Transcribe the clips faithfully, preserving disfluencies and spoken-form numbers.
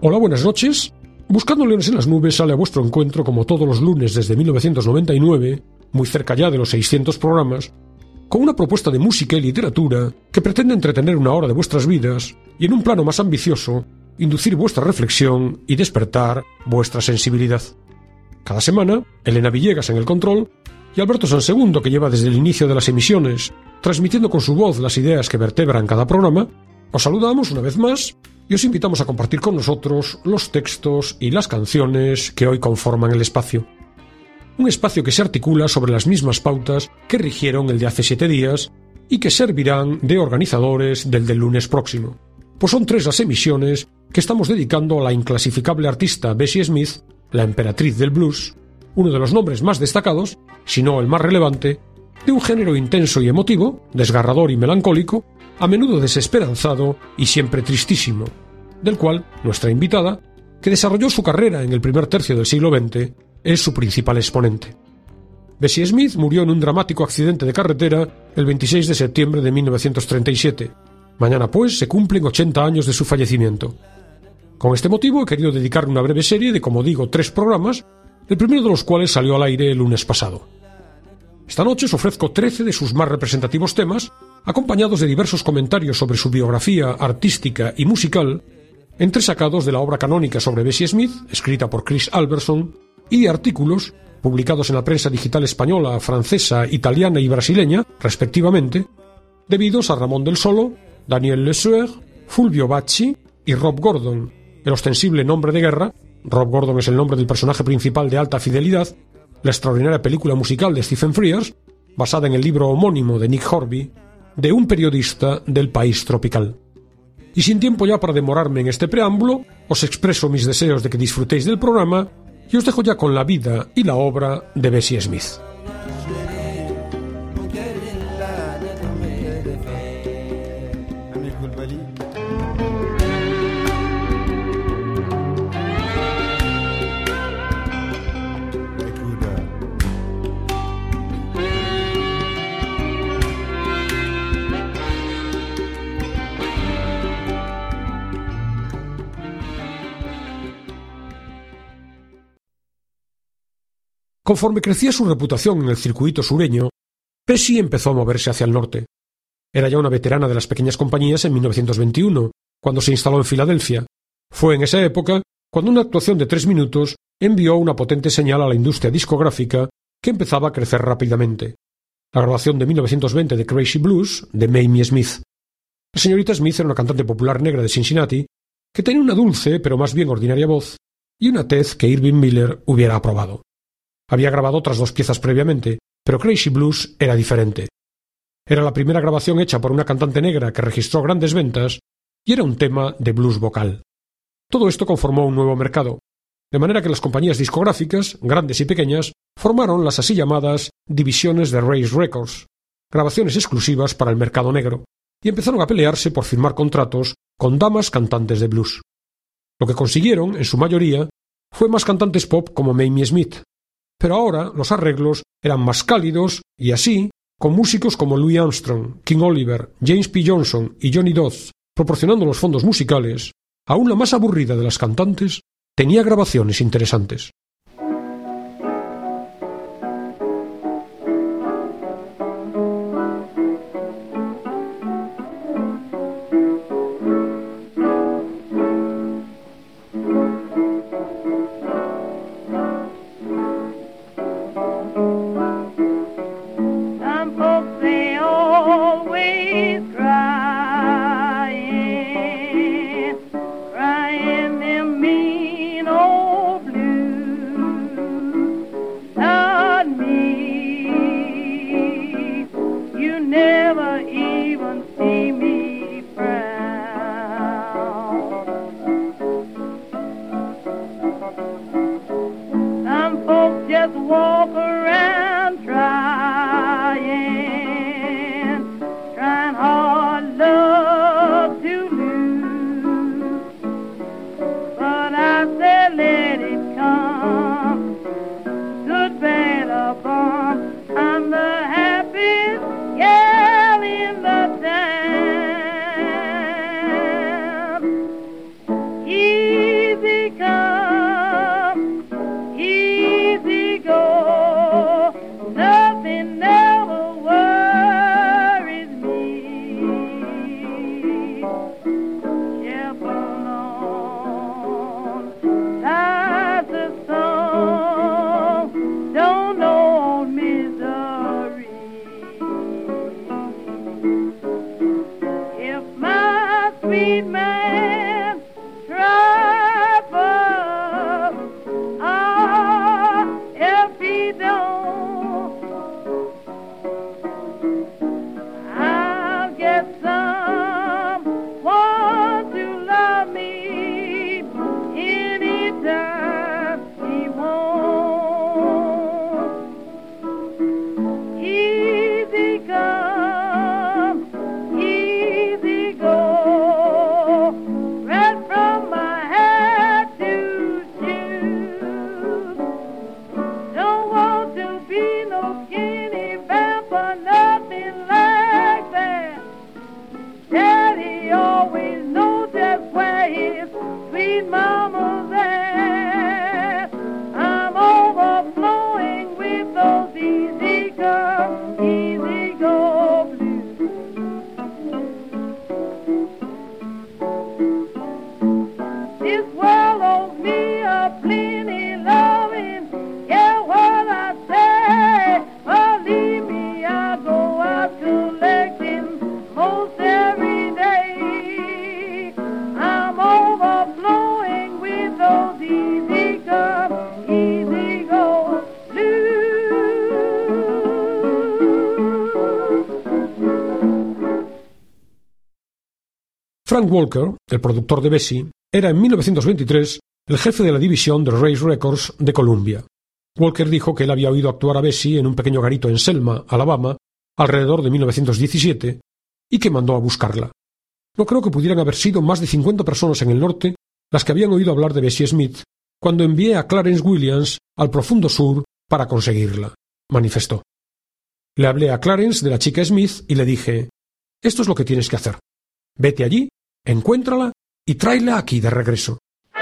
Hola, buenas noches. Buscando Leones en las Nubes sale a vuestro encuentro como todos los lunes desde mil novecientos noventa y nueve, muy cerca ya de los seiscientos programas, con una propuesta de música y literatura que pretende entretener una hora de vuestras vidas y, en un plano más ambicioso, inducir vuestra reflexión y despertar vuestra sensibilidad. Cada semana, Elena Villegas en el control y Alberto Sansegundo, que lleva desde el inicio de las emisiones, transmitiendo con su voz las ideas que vertebran cada programa, os saludamos una vez más y os invitamos a compartir con nosotros los textos y las canciones que hoy conforman el espacio. Un espacio que se articula sobre las mismas pautas que rigieron el de hace siete días y que servirán de organizadores del del lunes próximo. Pues son tres las emisiones que estamos dedicando a la inclasificable artista Bessie Smith, la emperatriz del blues, uno de los nombres más destacados, si no el más relevante, de un género intenso y emotivo, desgarrador y melancólico, a menudo desesperanzado y siempre tristísimo, del cual nuestra invitada, que desarrolló su carrera en el primer tercio del siglo veinte, es su principal exponente. Bessie Smith murió en un dramático accidente de carretera el veintiséis de septiembre de mil novecientos treinta y siete. Mañana, pues, se cumplen ochenta años de su fallecimiento. Con este motivo he querido dedicar una breve serie de, como digo, tres programas, el primero de los cuales salió al aire el lunes pasado. Esta noche os ofrezco trece de sus más representativos temas, acompañados de diversos comentarios sobre su biografía artística y musical, entresacados de la obra canónica sobre Bessie Smith, escrita por Chris Alberson, y de artículos publicados en la prensa digital española, francesa, italiana y brasileña, respectivamente, debidos a Ramón del Solo, Daniel Lesueur, Fulvio Bacci y Rob Gordon, el ostensible nombre de guerra. Rob Gordon es el nombre del personaje principal de Alta Fidelidad, la extraordinaria película musical de Stephen Frears, basada en el libro homónimo de Nick Horby, de un periodista del país tropical. Y sin tiempo ya para demorarme en este preámbulo, os expreso mis deseos de que disfrutéis del programa y os dejo ya con la vida y la obra de Bessie Smith. Conforme crecía su reputación en el circuito sureño, Bessie empezó a moverse hacia el norte. Era ya una veterana de las pequeñas compañías en mil novecientos veintiuno, cuando se instaló en Filadelfia. Fue en esa época cuando una actuación de tres minutos envió una potente señal a la industria discográfica que empezaba a crecer rápidamente. La grabación de mil novecientos veinte de Crazy Blues, de Mamie Smith. La señorita Smith era una cantante popular negra de Cincinnati que tenía una dulce, pero más bien ordinaria voz, y una tez que Irving Miller hubiera aprobado. Había grabado otras dos piezas previamente, pero Crazy Blues era diferente. Era la primera grabación hecha por una cantante negra que registró grandes ventas y era un tema de blues vocal. Todo esto conformó un nuevo mercado, de manera que las compañías discográficas, grandes y pequeñas, formaron las así llamadas divisiones de Race Records, grabaciones exclusivas para el mercado negro, y empezaron a pelearse por firmar contratos con damas cantantes de blues. Lo que consiguieron, en su mayoría, fue más cantantes pop como Mamie Smith, pero ahora los arreglos eran más cálidos y así, con músicos como Louis Armstrong, King Oliver, James P. Johnson y Johnny Dodds proporcionando los fondos musicales, aún la más aburrida de las cantantes tenía grabaciones interesantes. Frank Walker, el productor de Bessie, era en mil novecientos veintitrés el jefe de la división de Race Records de Columbia. Walker dijo que él había oído actuar a Bessie en un pequeño garito en Selma, Alabama, alrededor de mil novecientos diecisiete, y que mandó a buscarla. No creo que pudieran haber sido más de cincuenta personas en el norte las que habían oído hablar de Bessie Smith cuando envié a Clarence Williams al profundo sur para conseguirla, manifestó. Le hablé a Clarence de la chica Smith y le dije: esto es lo que tienes que hacer. Vete allí, encuéntrala y tráela aquí de regreso.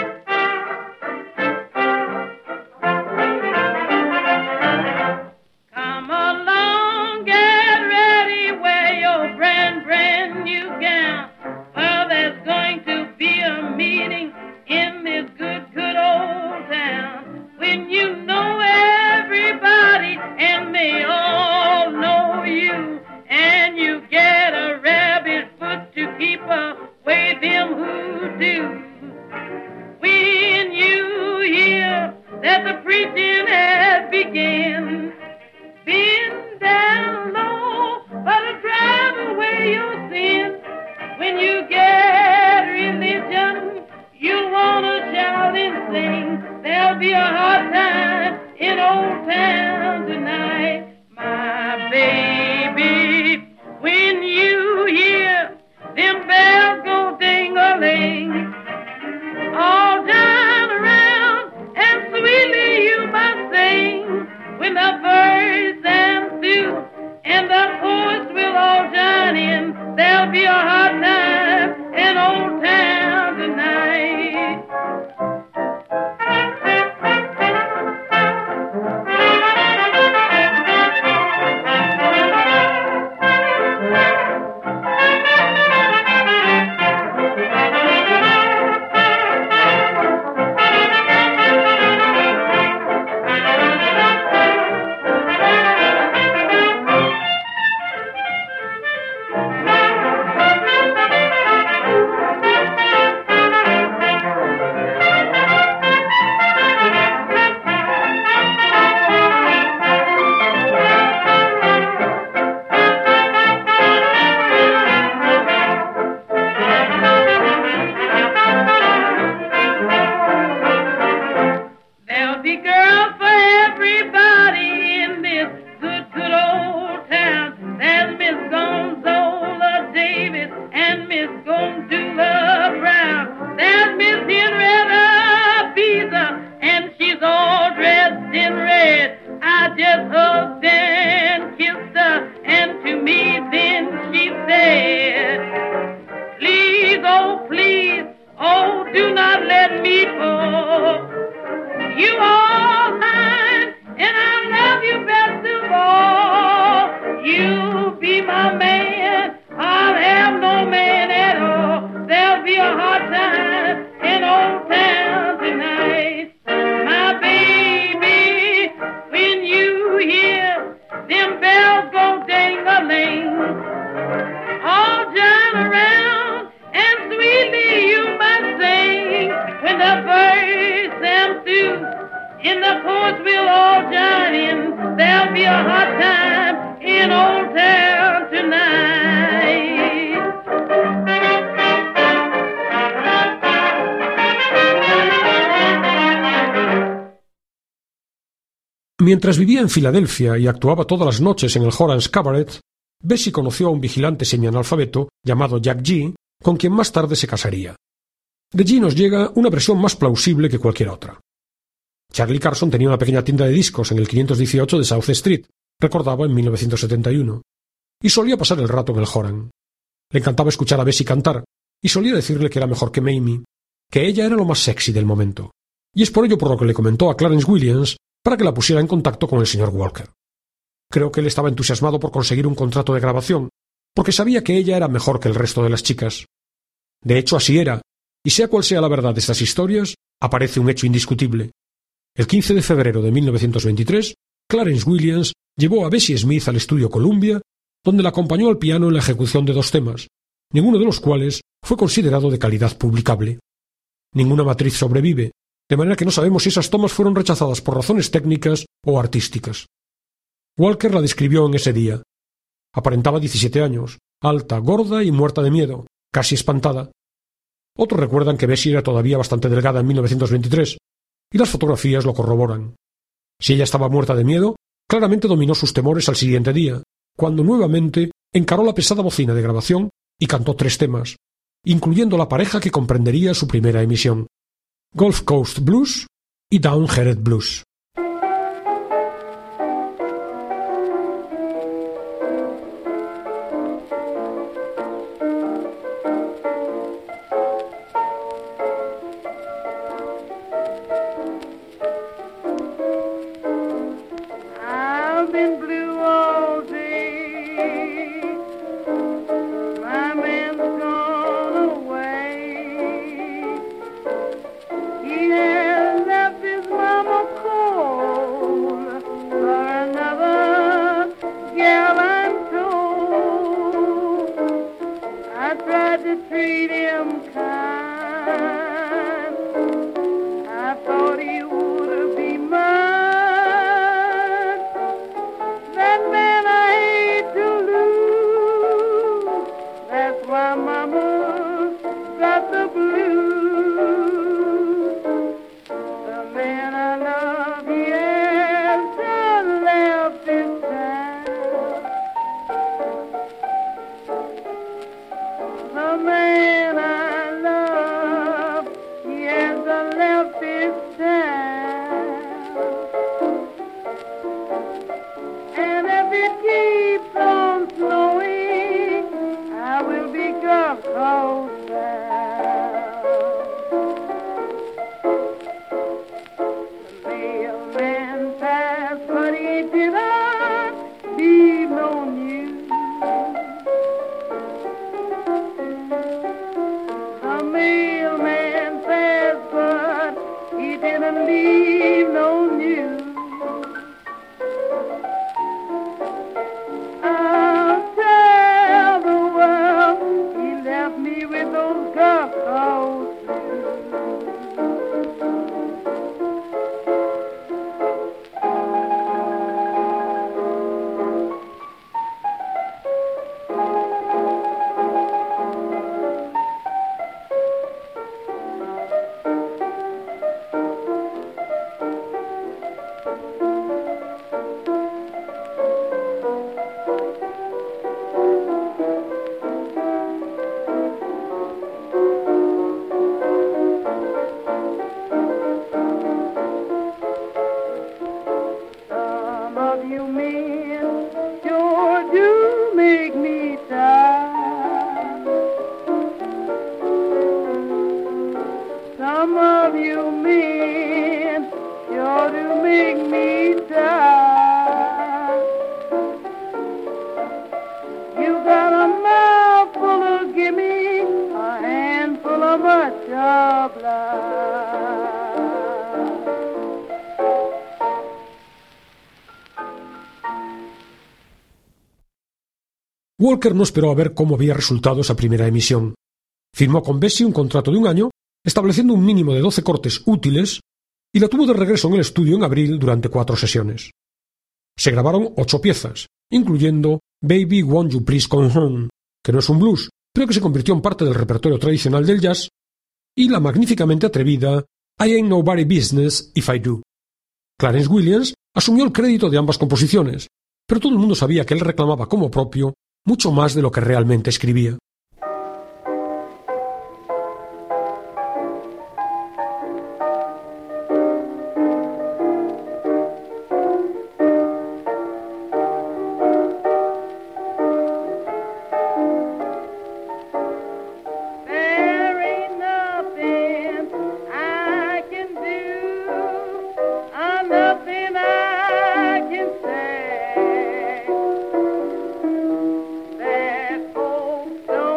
Mientras vivía en Filadelfia y actuaba todas las noches en el Horace Cabaret, Bessie conoció a un vigilante semianalfabeto llamado Jack G., con quien más tarde se casaría. De G nos llega una versión más plausible que cualquier otra. Charlie Carson tenía una pequeña tienda de discos en el quinientos dieciocho de South Street, recordaba en mil novecientos setenta y uno, y solía pasar el rato en el Horan. Le encantaba escuchar a Bessie cantar, y solía decirle que era mejor que Mamie, que ella era lo más sexy del momento, y es por ello por lo que le comentó a Clarence Williams para que la pusiera en contacto con el señor Walker. Creo que él estaba entusiasmado por conseguir un contrato de grabación, porque sabía que ella era mejor que el resto de las chicas. De hecho, así era, y sea cual sea la verdad de estas historias, aparece un hecho indiscutible. El quince de febrero de mil novecientos veintitrés, Clarence Williams llevó a Bessie Smith al estudio Columbia, donde la acompañó al piano en la ejecución de dos temas, ninguno de los cuales fue considerado de calidad publicable. Ninguna matriz sobrevive, de manera que no sabemos si esas tomas fueron rechazadas por razones técnicas o artísticas. Walker la describió en ese día. Aparentaba diecisiete años, alta, gorda y muerta de miedo, casi espantada, Otros recuerdan que Bessie era todavía bastante delgada en mil novecientos veintitrés, y las fotografías lo corroboran. Si ella estaba muerta de miedo, claramente dominó sus temores al siguiente día, cuando nuevamente encaró la pesada bocina de grabación y cantó tres temas, incluyendo la pareja que comprendería su primera emisión: Gulf Coast Blues y Downheaded Blues. Walker no esperó a ver cómo había resultado esa primera emisión. Firmó con Bessie un contrato de un año, estableciendo un mínimo de doce cortes útiles, y la tuvo de regreso en el estudio en abril durante cuatro sesiones. Se grabaron ocho piezas, incluyendo Baby Won't You Please Come Home, que no es un blues, pero que se convirtió en parte del repertorio tradicional del jazz, y la magníficamente atrevida I Ain't Nobody Business If I Do. Clarence Williams asumió el crédito de ambas composiciones, pero todo el mundo sabía que él reclamaba como propio mucho más de lo que realmente escribía. Don't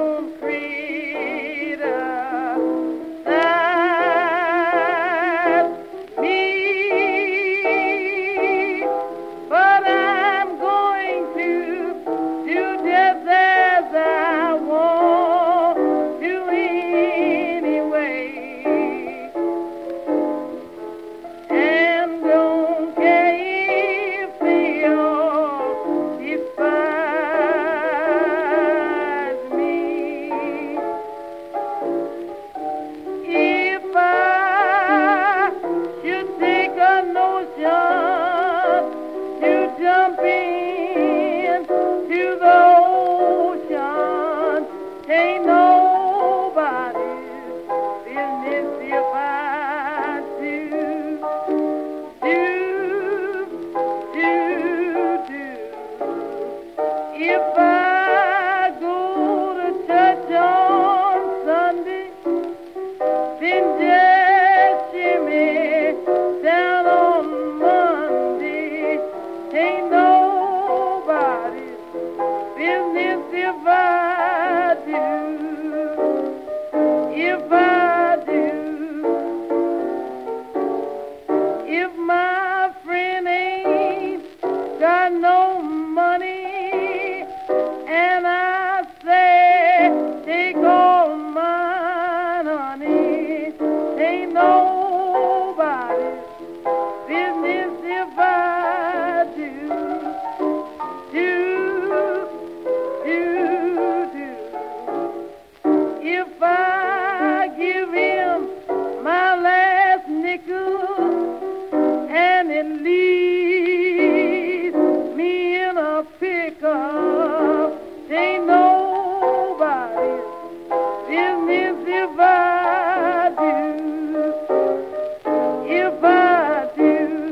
and leave me in a pickup. Ain't nobody business if I do, if I do.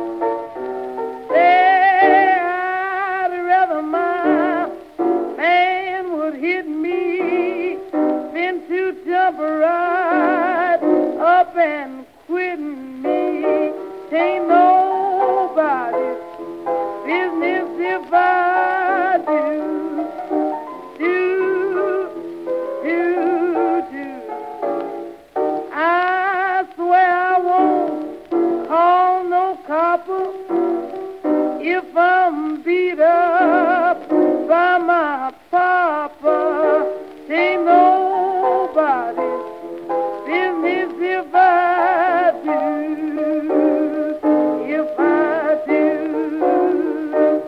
Say I'd rather my man would hit me than to jump right up and quitting me. Ain't nobody business if I do, do, do, do. I swear I won't call no copper if I'm beat up by my papa. Ain't nobody business if I do, if I do.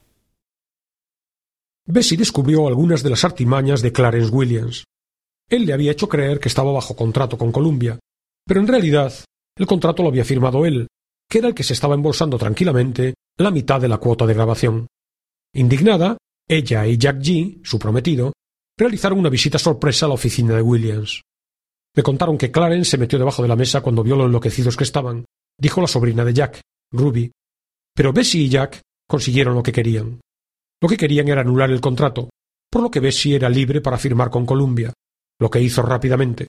Bessie descubrió algunas de las artimañas de Clarence Williams. Él le había hecho creer que estaba bajo contrato con Columbia, pero en realidad el contrato lo había firmado él, que era el que se estaba embolsando tranquilamente la mitad de la cuota de grabación. Indignada, ella y Jack G., su prometido, realizaron una visita sorpresa a la oficina de Williams. Me contaron que Clarence se metió debajo de la mesa cuando vio lo enloquecidos que estaban, dijo la sobrina de Jack, Ruby. Pero Bessie y Jack consiguieron lo que querían. Lo que querían era anular el contrato, por lo que Bessie era libre para firmar con Columbia, lo que hizo rápidamente.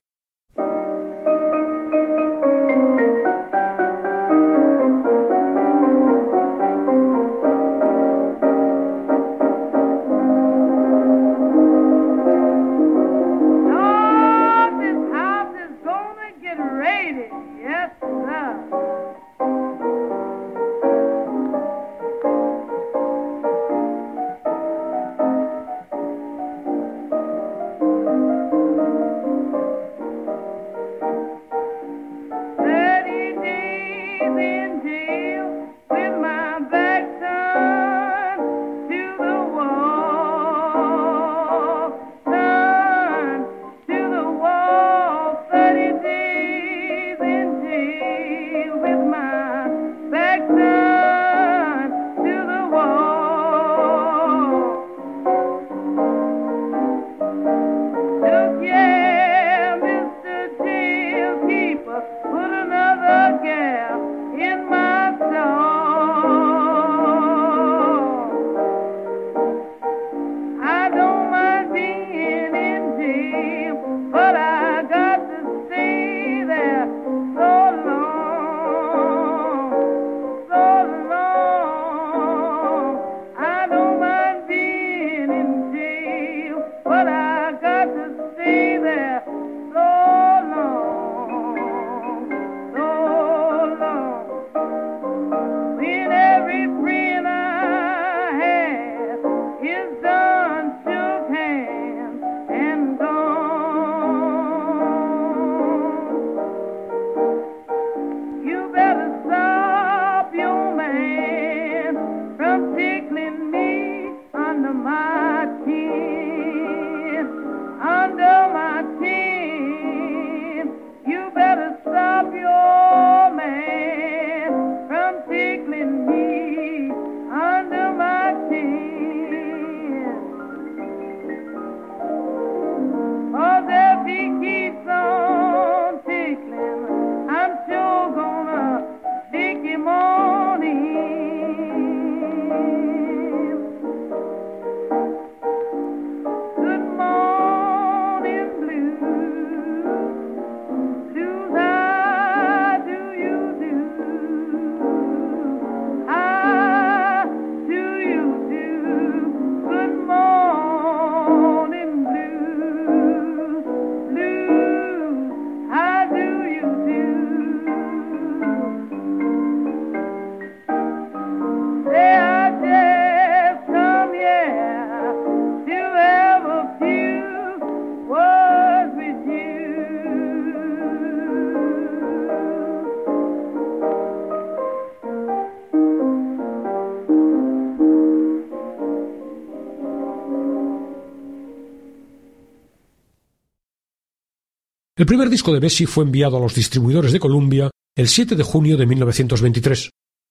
El primer disco de Bessie fue enviado a los distribuidores de Columbia el siete de junio de mil novecientos veintitrés,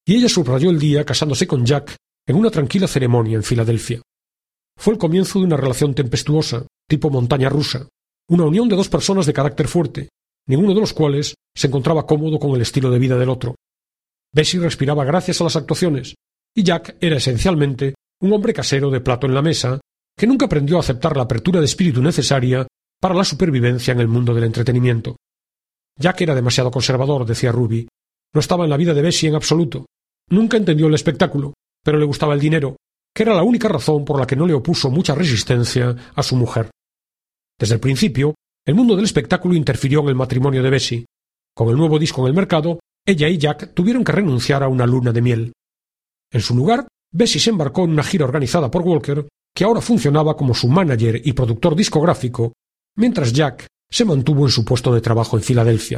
y ella subrayó el día casándose con Jack en una tranquila ceremonia en Filadelfia. Fue el comienzo de una relación tempestuosa, tipo montaña rusa, una unión de dos personas de carácter fuerte, ninguno de los cuales se encontraba cómodo con el estilo de vida del otro. Bessie respiraba gracias a las actuaciones, y Jack era esencialmente un hombre casero de plato en la mesa, que nunca aprendió a aceptar la apertura de espíritu necesaria para la supervivencia en el mundo del entretenimiento. Jack era demasiado conservador, decía Ruby. No estaba en la vida de Bessie en absoluto. Nunca entendió el espectáculo, pero le gustaba el dinero, que era la única razón por la que no le opuso mucha resistencia a su mujer. Desde el principio, el mundo del espectáculo interfirió en el matrimonio de Bessie. Con el nuevo disco en el mercado, ella y Jack tuvieron que renunciar a una luna de miel. En su lugar, Bessie se embarcó en una gira organizada por Walker, que ahora funcionaba como su manager y productor discográfico, mientras Jack se mantuvo en su puesto de trabajo en Filadelfia.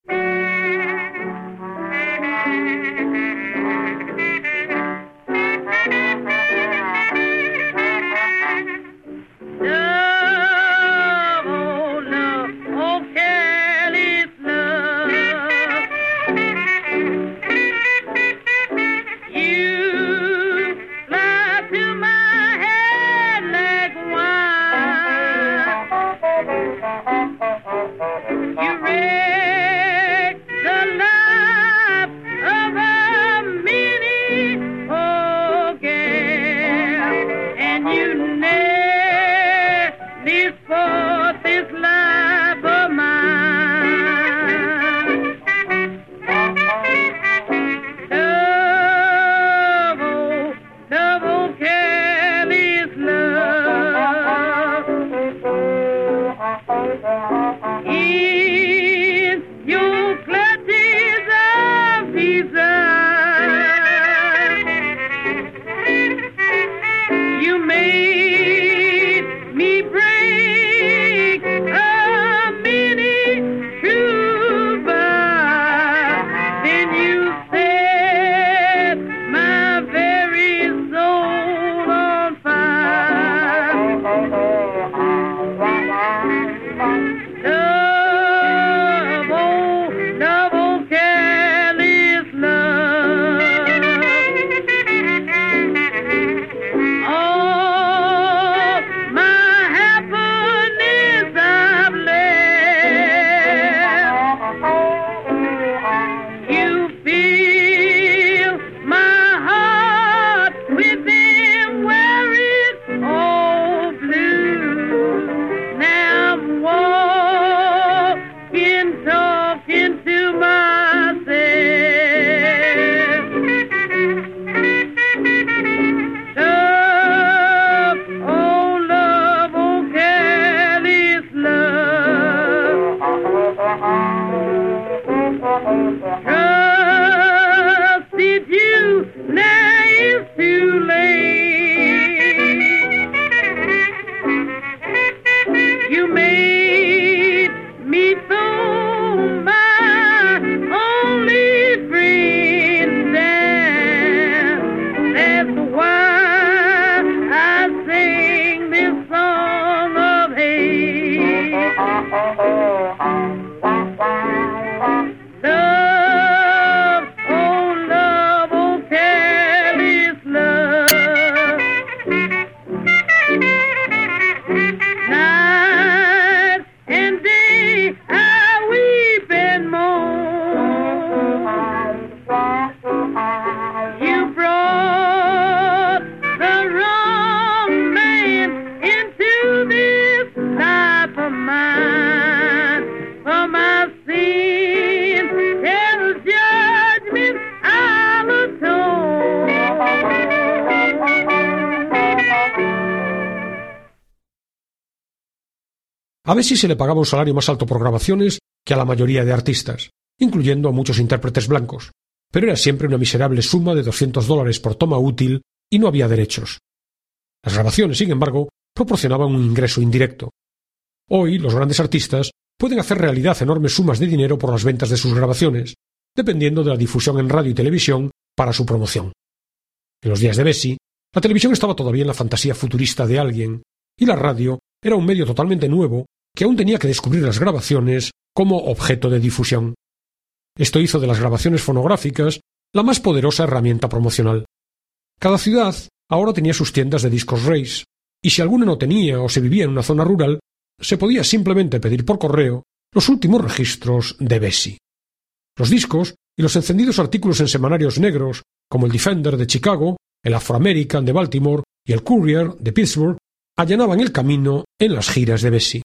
A Bessie se le pagaba un salario más alto por grabaciones que a la mayoría de artistas, incluyendo a muchos intérpretes blancos, pero era siempre una miserable suma de doscientos dólares por toma útil y no había derechos. Las grabaciones, sin embargo, proporcionaban un ingreso indirecto. Hoy, los grandes artistas pueden hacer realidad enormes sumas de dinero por las ventas de sus grabaciones, dependiendo de la difusión en radio y televisión para su promoción. En los días de Bessie, la televisión estaba todavía en la fantasía futurista de alguien, y la radio era un medio totalmente nuevo que aún tenía que descubrir las grabaciones como objeto de difusión. Esto hizo de las grabaciones fonográficas la más poderosa herramienta promocional. Cada ciudad ahora tenía sus tiendas de discos Race, y si alguna no tenía o se vivía en una zona rural, se podía simplemente pedir por correo los últimos registros de Bessie. Los discos y los encendidos artículos en semanarios negros, como el Defender de Chicago, el Afro-American de Baltimore y el Courier de Pittsburgh, allanaban el camino en las giras de Bessie.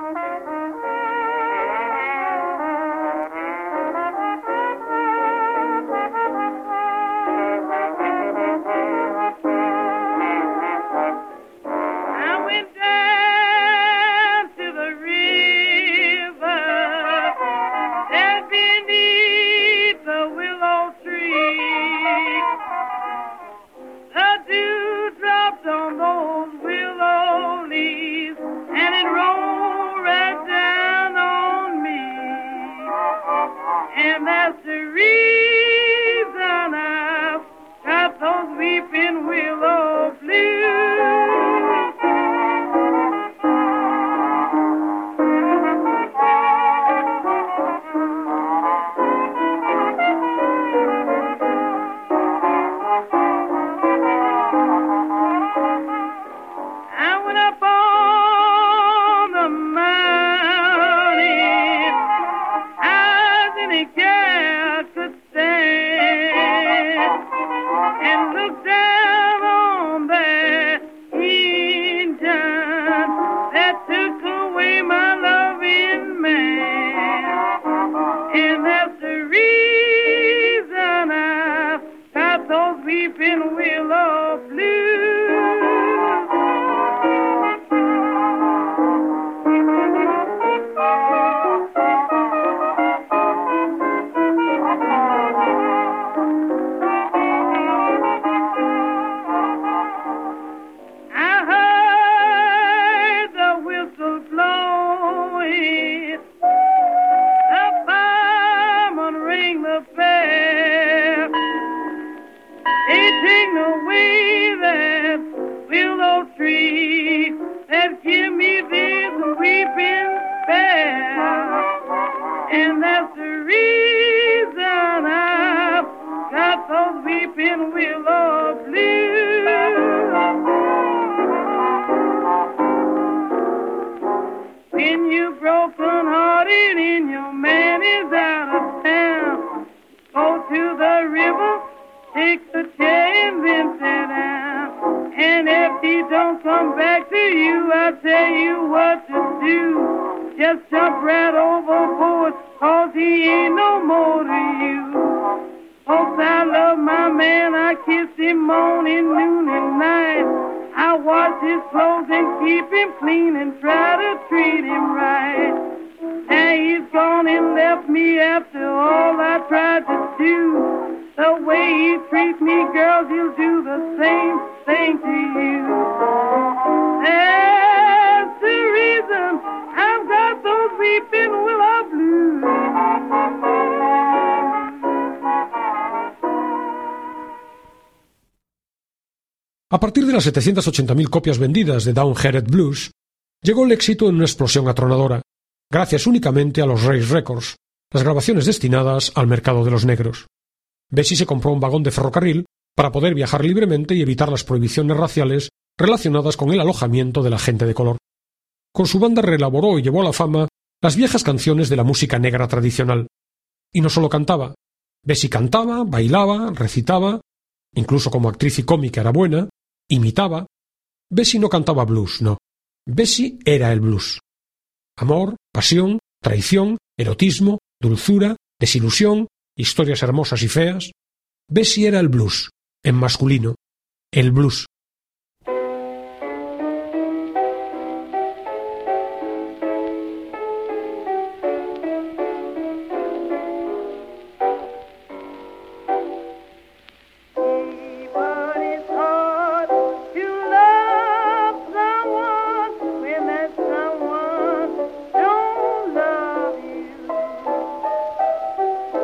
A partir de las setecientas ochenta mil copias vendidas de Downheaded Blues, llegó el éxito en una explosión atronadora, gracias únicamente a los Race Records, las grabaciones destinadas al mercado de los negros. Bessie se compró un vagón de ferrocarril para poder viajar libremente y evitar las prohibiciones raciales relacionadas con el alojamiento de la gente de color. Con su banda reelaboró y llevó a la fama las viejas canciones de la música negra tradicional. Y no solo cantaba. Bessie cantaba, bailaba, recitaba, incluso como actriz y cómica era buena, imitaba. Bessie no cantaba blues, no. Bessie era el blues. Amor, pasión, traición, erotismo, dulzura, desilusión, historias hermosas y feas. Bessie era el blues, en masculino, el blues.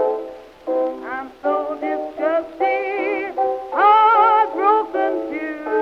I'm so disgusted, heartbroken too.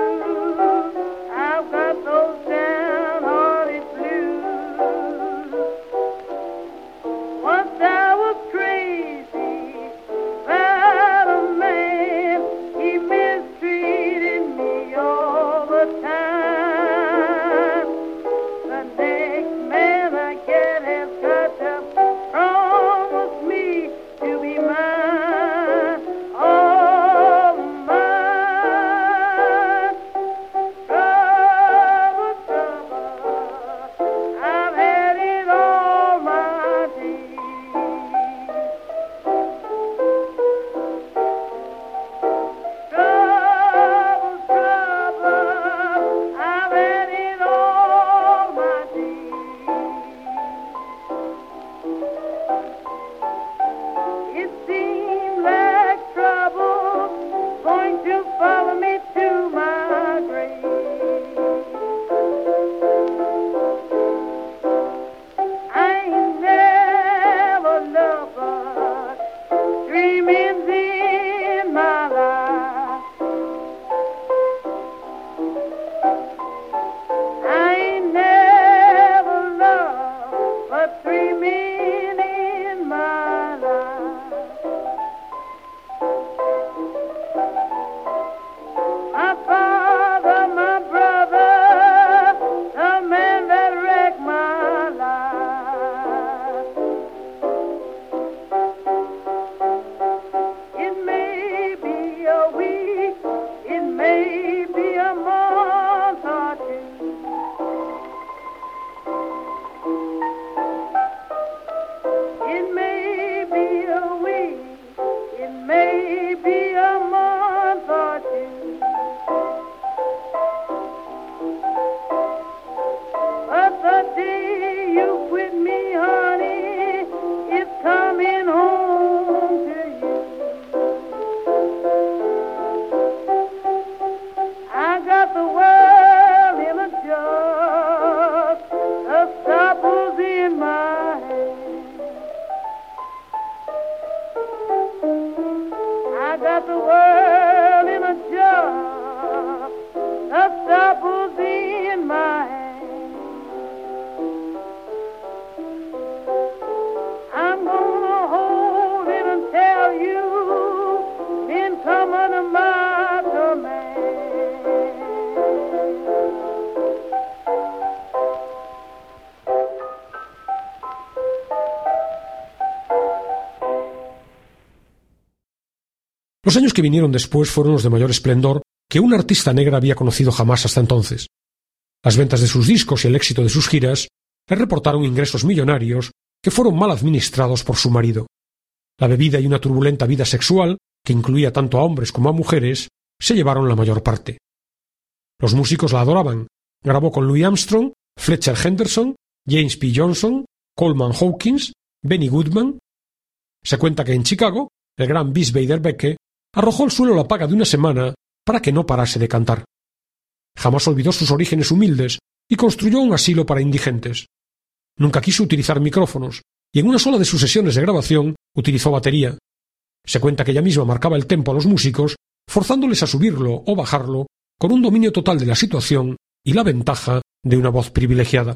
Los años que vinieron después fueron los de mayor esplendor que una artista negra había conocido jamás hasta entonces. Las ventas de sus discos y el éxito de sus giras le reportaron ingresos millonarios que fueron mal administrados por su marido. La bebida y una turbulenta vida sexual, que incluía tanto a hombres como a mujeres, se llevaron la mayor parte. Los músicos la adoraban. Grabó con Louis Armstrong, Fletcher Henderson, James P. Johnson, Coleman Hawkins, Benny Goodman. Se cuenta que en Chicago, el gran Bis Beiderbecke arrojó al suelo la paga de una semana para que no parase de cantar. Jamás olvidó sus orígenes humildes y construyó un asilo para indigentes. Nunca quiso utilizar micrófonos, y en una sola de sus sesiones de grabación utilizó batería. Se cuenta que ella misma marcaba el tempo a los músicos, forzándoles a subirlo o bajarlo, con un dominio total de la situación y la ventaja de una voz privilegiada.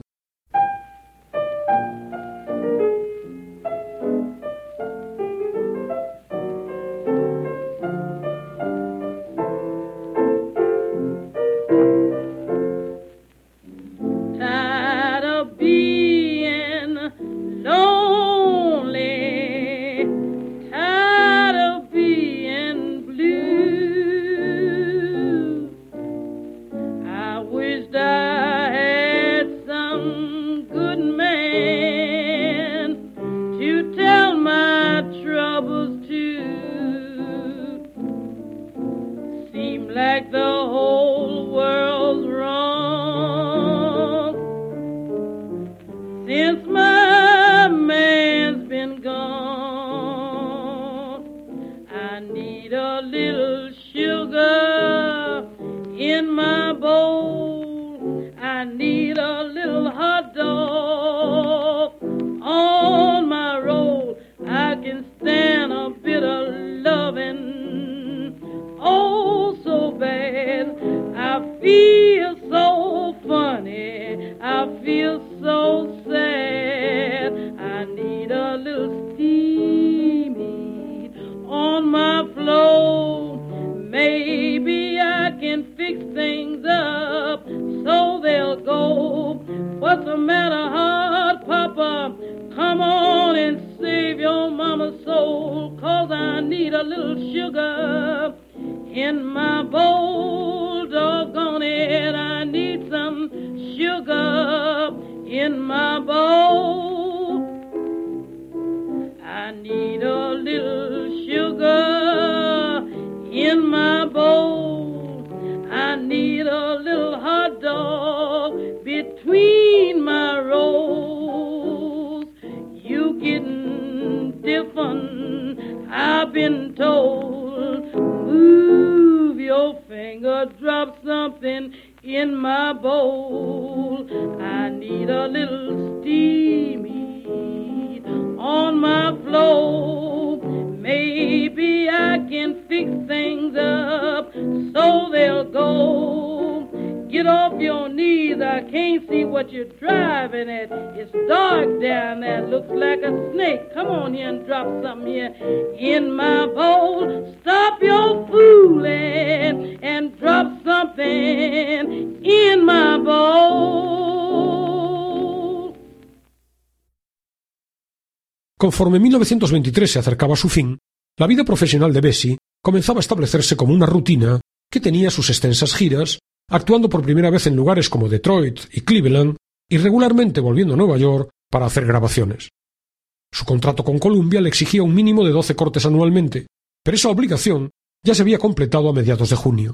Conforme mil novecientos veintitrés se acercaba a su fin, la vida profesional de Bessie comenzaba a establecerse como una rutina que tenía sus extensas giras, actuando por primera vez en lugares como Detroit y Cleveland y regularmente volviendo a Nueva York para hacer grabaciones. Su contrato con Columbia le exigía un mínimo de doce cortes anualmente, pero esa obligación ya se había completado a mediados de junio.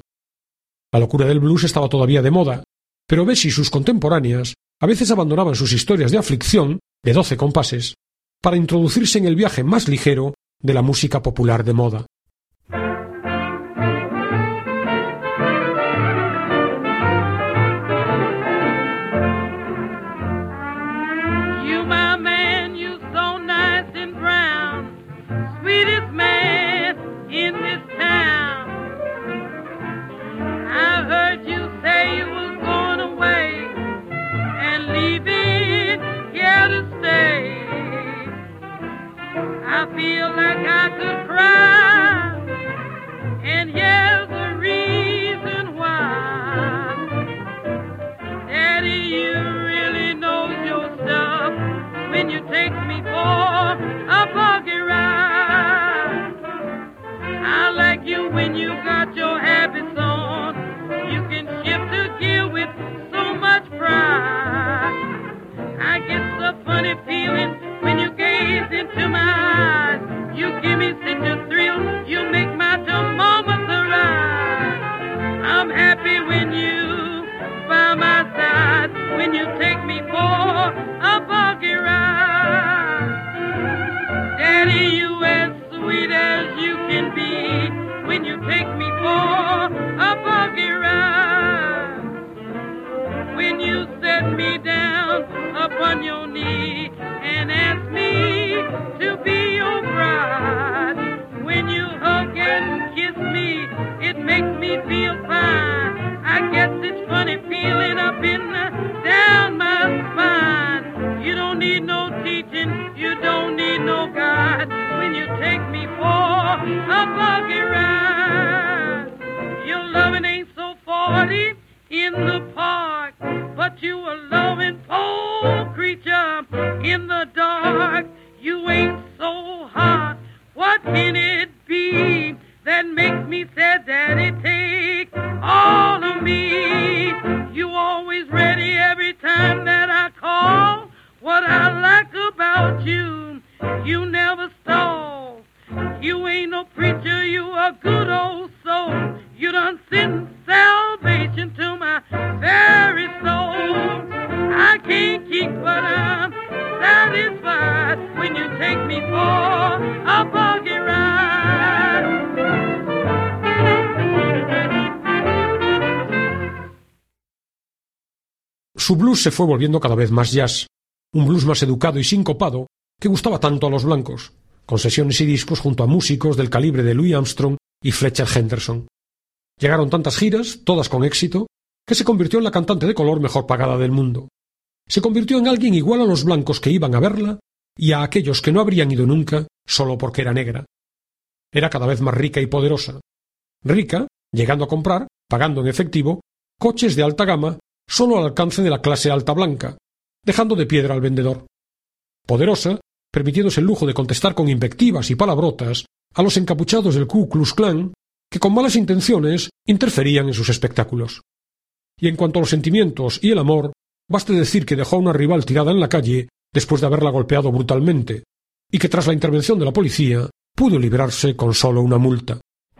La locura del blues estaba todavía de moda, pero Bessie y sus contemporáneas a veces abandonaban sus historias de aflicción, de doce compases, para introducirse en el viaje más ligero de la música popular de moda. I feel like I could cry, and here's the reason why. Daddy, you really know your stuff when you take me for a buggy ride. I like you done sent salvation to my very soul. I can't keep but I'm satisfied when you take me for a buggy ride. Su blues se fue volviendo cada vez más jazz, un blues más educado y sincopado que gustaba tanto a los blancos, con sesiones y discos junto a músicos del calibre de Louis Armstrong y Fletcher Henderson. Llegaron tantas giras, todas con éxito, que se convirtió en la cantante de color mejor pagada del mundo. Se convirtió en alguien igual a los blancos que iban a verla y a aquellos que no habrían ido nunca solo porque era negra. Era cada vez más rica y poderosa. Rica, llegando a comprar, pagando en efectivo, coches de alta gama solo al alcance de la clase alta blanca, dejando de piedra al vendedor. Poderosa, permitiéndose el lujo de contestar con invectivas y palabrotas a los encapuchados del Ku Klux Klan, que con malas intenciones interferían en sus espectáculos. Y en cuanto a los sentimientos y el amor, baste decir que dejó a una rival tirada en la calle después de haberla golpeado brutalmente, y que tras la intervención de la policía pudo librarse con solo una multa.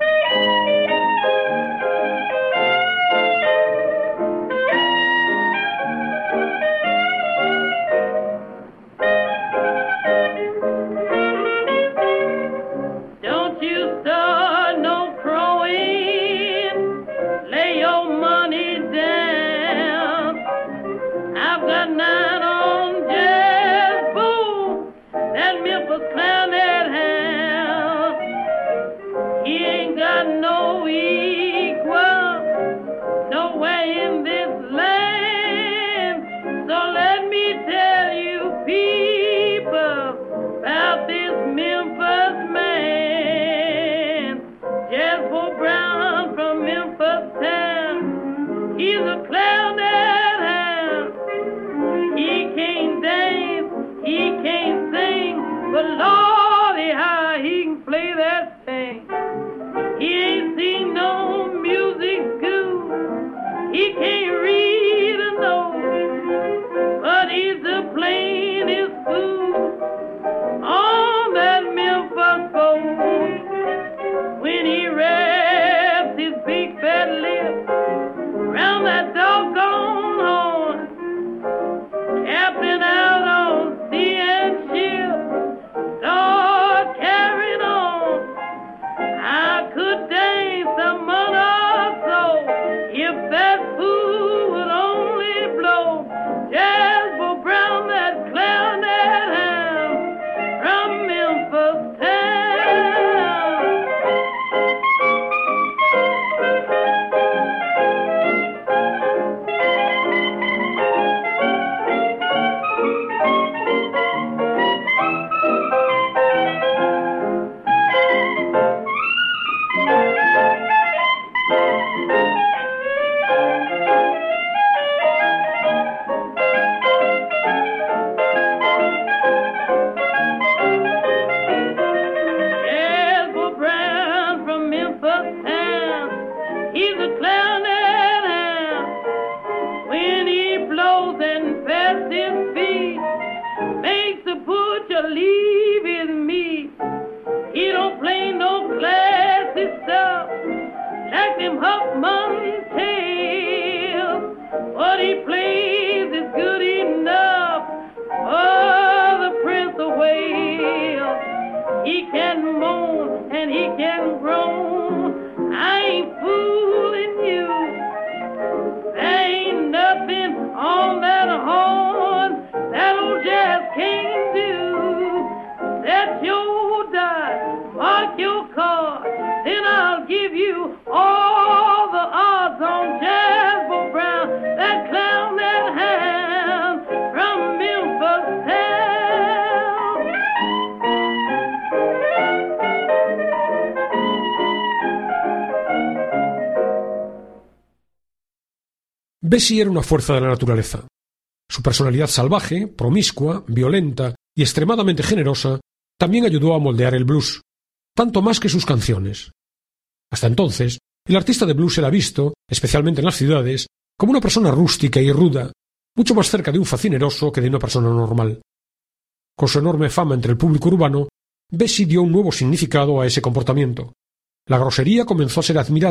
Bessie era una fuerza de la naturaleza. Su personalidad salvaje, promiscua, violenta y extremadamente generosa también ayudó a moldear el blues, tanto más que sus canciones. Hasta entonces, el artista de blues era visto, especialmente en las ciudades, como una persona rústica y ruda, mucho más cerca de un facineroso que de una persona normal. Con su enorme fama entre el público urbano, Bessie dio un nuevo significado a ese comportamiento. La grosería comenzó a ser admirada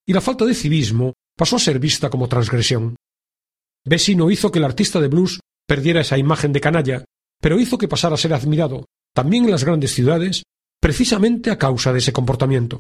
y la falta de civismo pasó a ser vista como transgresión. Bessie no hizo que el artista de blues perdiera esa imagen de canalla, pero hizo que pasara a ser admirado, también en las grandes ciudades, precisamente a causa de ese comportamiento.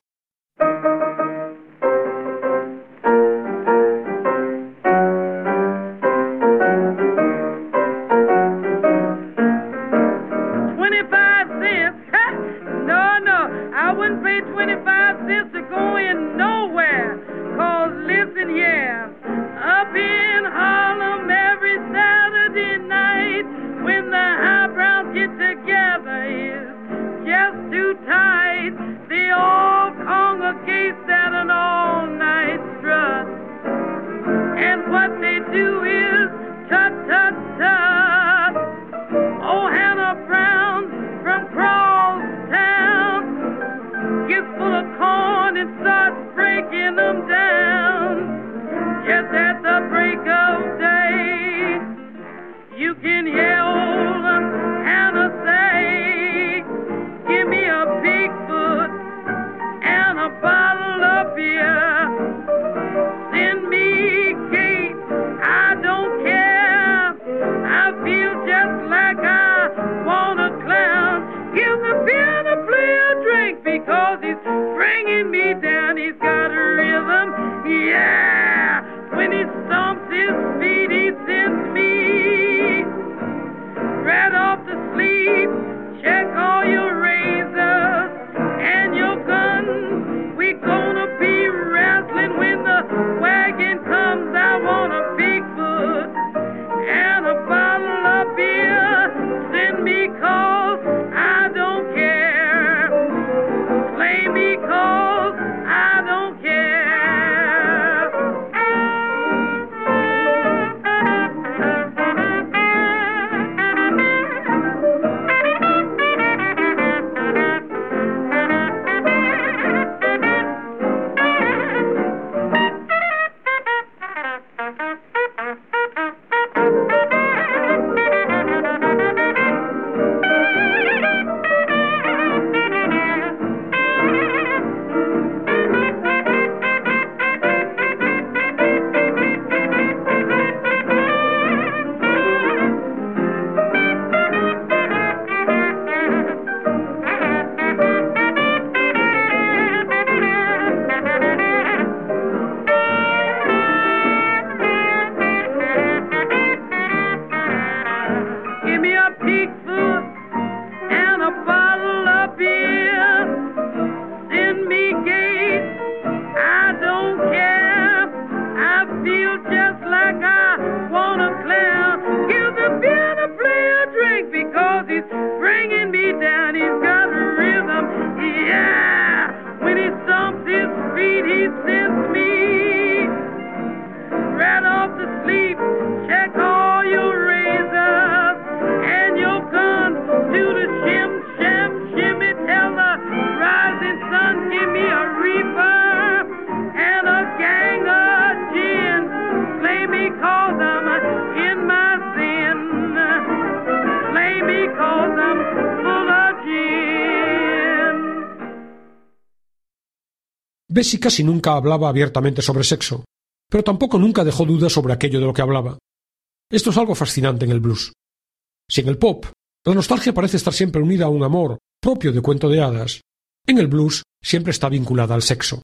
Bessie casi nunca hablaba abiertamente sobre sexo, pero tampoco nunca dejó dudas sobre aquello de lo que hablaba. Esto es algo fascinante en el blues. Si en el pop la nostalgia parece estar siempre unida a un amor propio de cuento de hadas, en el blues siempre está vinculada al sexo.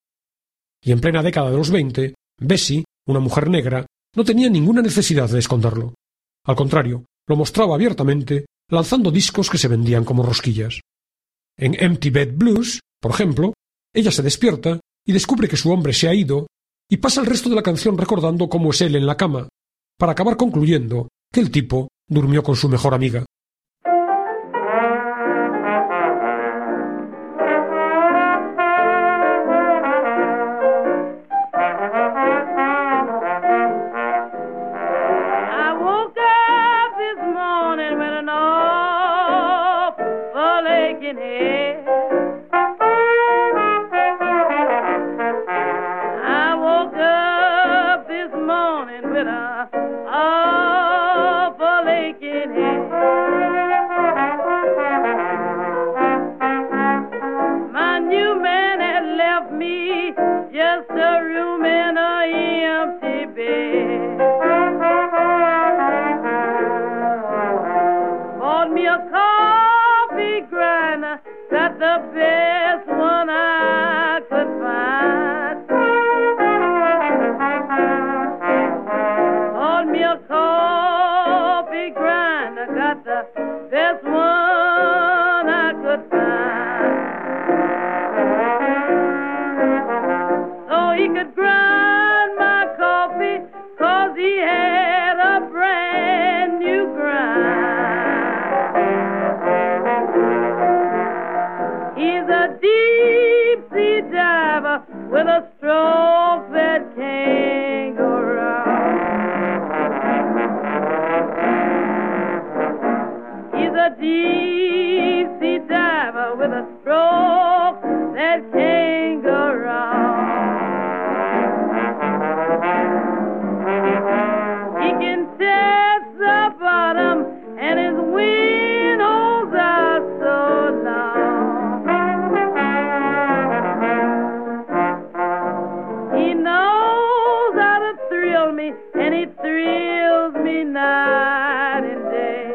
Y en plena década de los veinte, Bessie, una mujer negra, no tenía ninguna necesidad de esconderlo. Al contrario, lo mostraba abiertamente, lanzando discos que se vendían como rosquillas. En Empty Bed Blues, por ejemplo, ella se despierta y descubre que su hombre se ha ido y pasa el resto de la canción recordando cómo es él en la cama, para acabar concluyendo que el tipo durmió con su mejor amiga. Just a room could grind my coffee, 'cause he had a brand new grind. He's a deep sea diver with a stroke that can't go wrong. He's a deep sea diver with a stroke that can't go wrong. He can test the bottom and his windows are so long. He knows how to thrill me, and he thrills me night and day.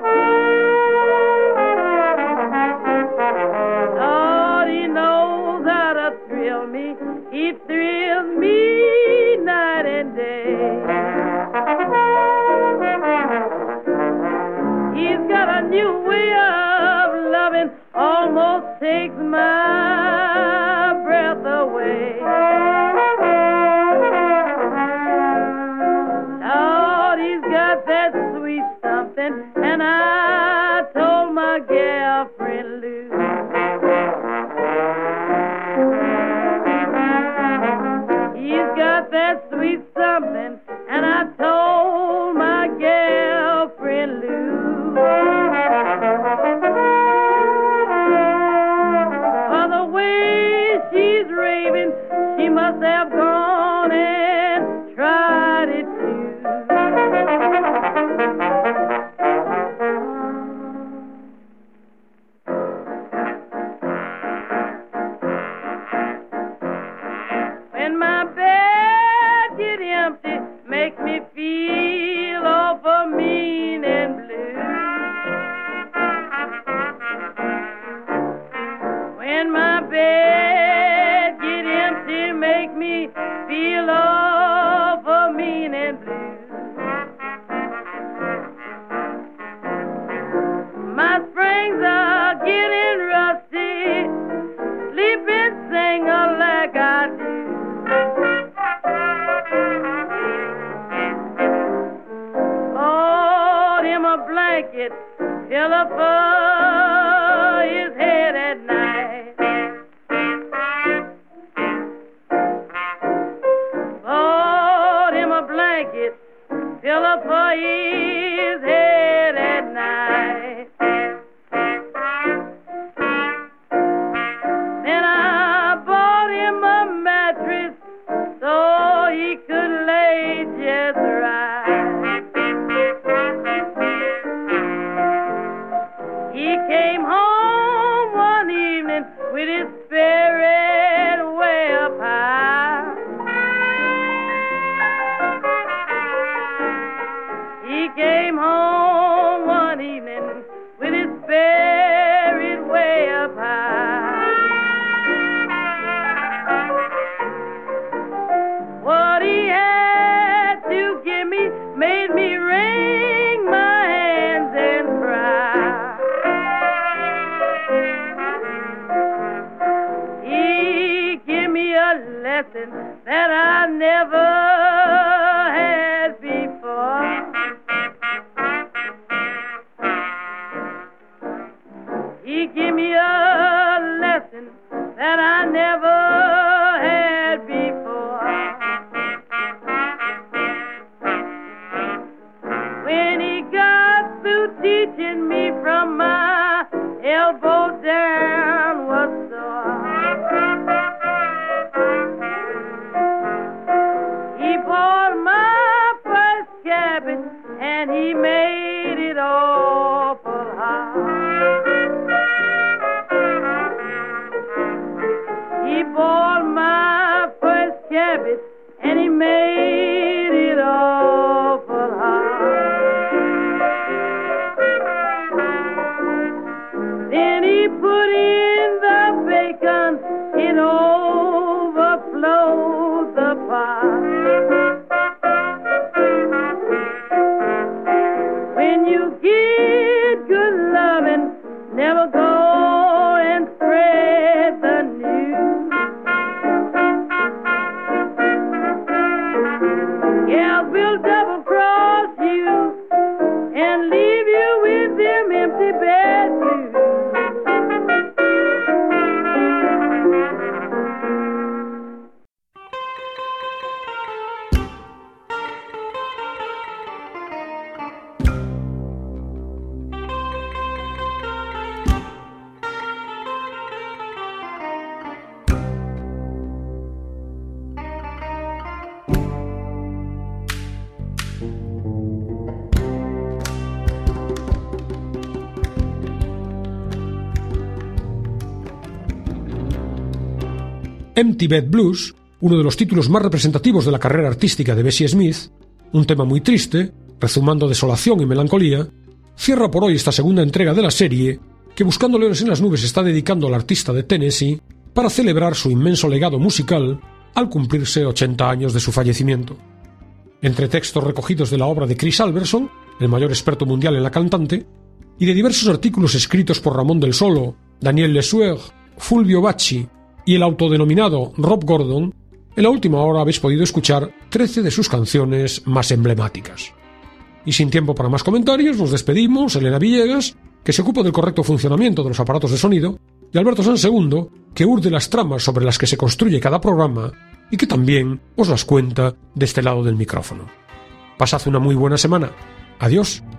Lord, he knows how to thrill me. He thrills me night and day. He's got a new way of loving, almost takes my breath away. Lord, he's got that sweet something, and I told my girlfriend Lou. He's got that sweet something, and I told my girlfriend Lou. For the way she's raving, she must have gone and tried it too. When my bed get empty, make me feel awful mean and blue. When my bed get empty, make me feel awful mean and blue. My springs are getting rusty, sleeping singer like I do. Bought him a blanket, fill up for his head at night. Bought him a blanket, fill up for his head at night. Then I bought him a mattress so he could lay just right. He came home one evening with his spirit way up high. He came home one evening with his spirit way up high. What he had to give me made me wring my hands and cry. He gave me a lesson that I never had before. He gave me a lesson that I never had before. When he got through teaching me, from my elbow down was sore. He bought my first cabbage and he made it awful hard. He bought my first cabbage and he made it awful hard. Then he put in the bacon, it overflowed the pot. When you get good loving, never go and spread the news. Empty Bed Blues, uno de los títulos más representativos de la carrera artística de Bessie Smith, un tema muy triste, rezumando desolación y melancolía, cierra por hoy esta segunda entrega de la serie que Buscando Leones en las Nubes está dedicando al artista de Tennessee para celebrar su inmenso legado musical al cumplirse ochenta años de su fallecimiento. Entre textos recogidos de la obra de Chris Alberson, el mayor experto mundial en la cantante, y de diversos artículos escritos por Ramón del Solo, Daniel Lesueur, Fulvio Bacci y el autodenominado Rob Gordon, en la última hora habéis podido escuchar trece de sus canciones más emblemáticas. Y sin tiempo para más comentarios, nos despedimos Elena Villegas, que se ocupa del correcto funcionamiento de los aparatos de sonido, y Alberto Sansegundo, que urde las tramas sobre las que se construye cada programa y que también os las cuenta de este lado del micrófono. Pasad una muy buena semana. Adiós.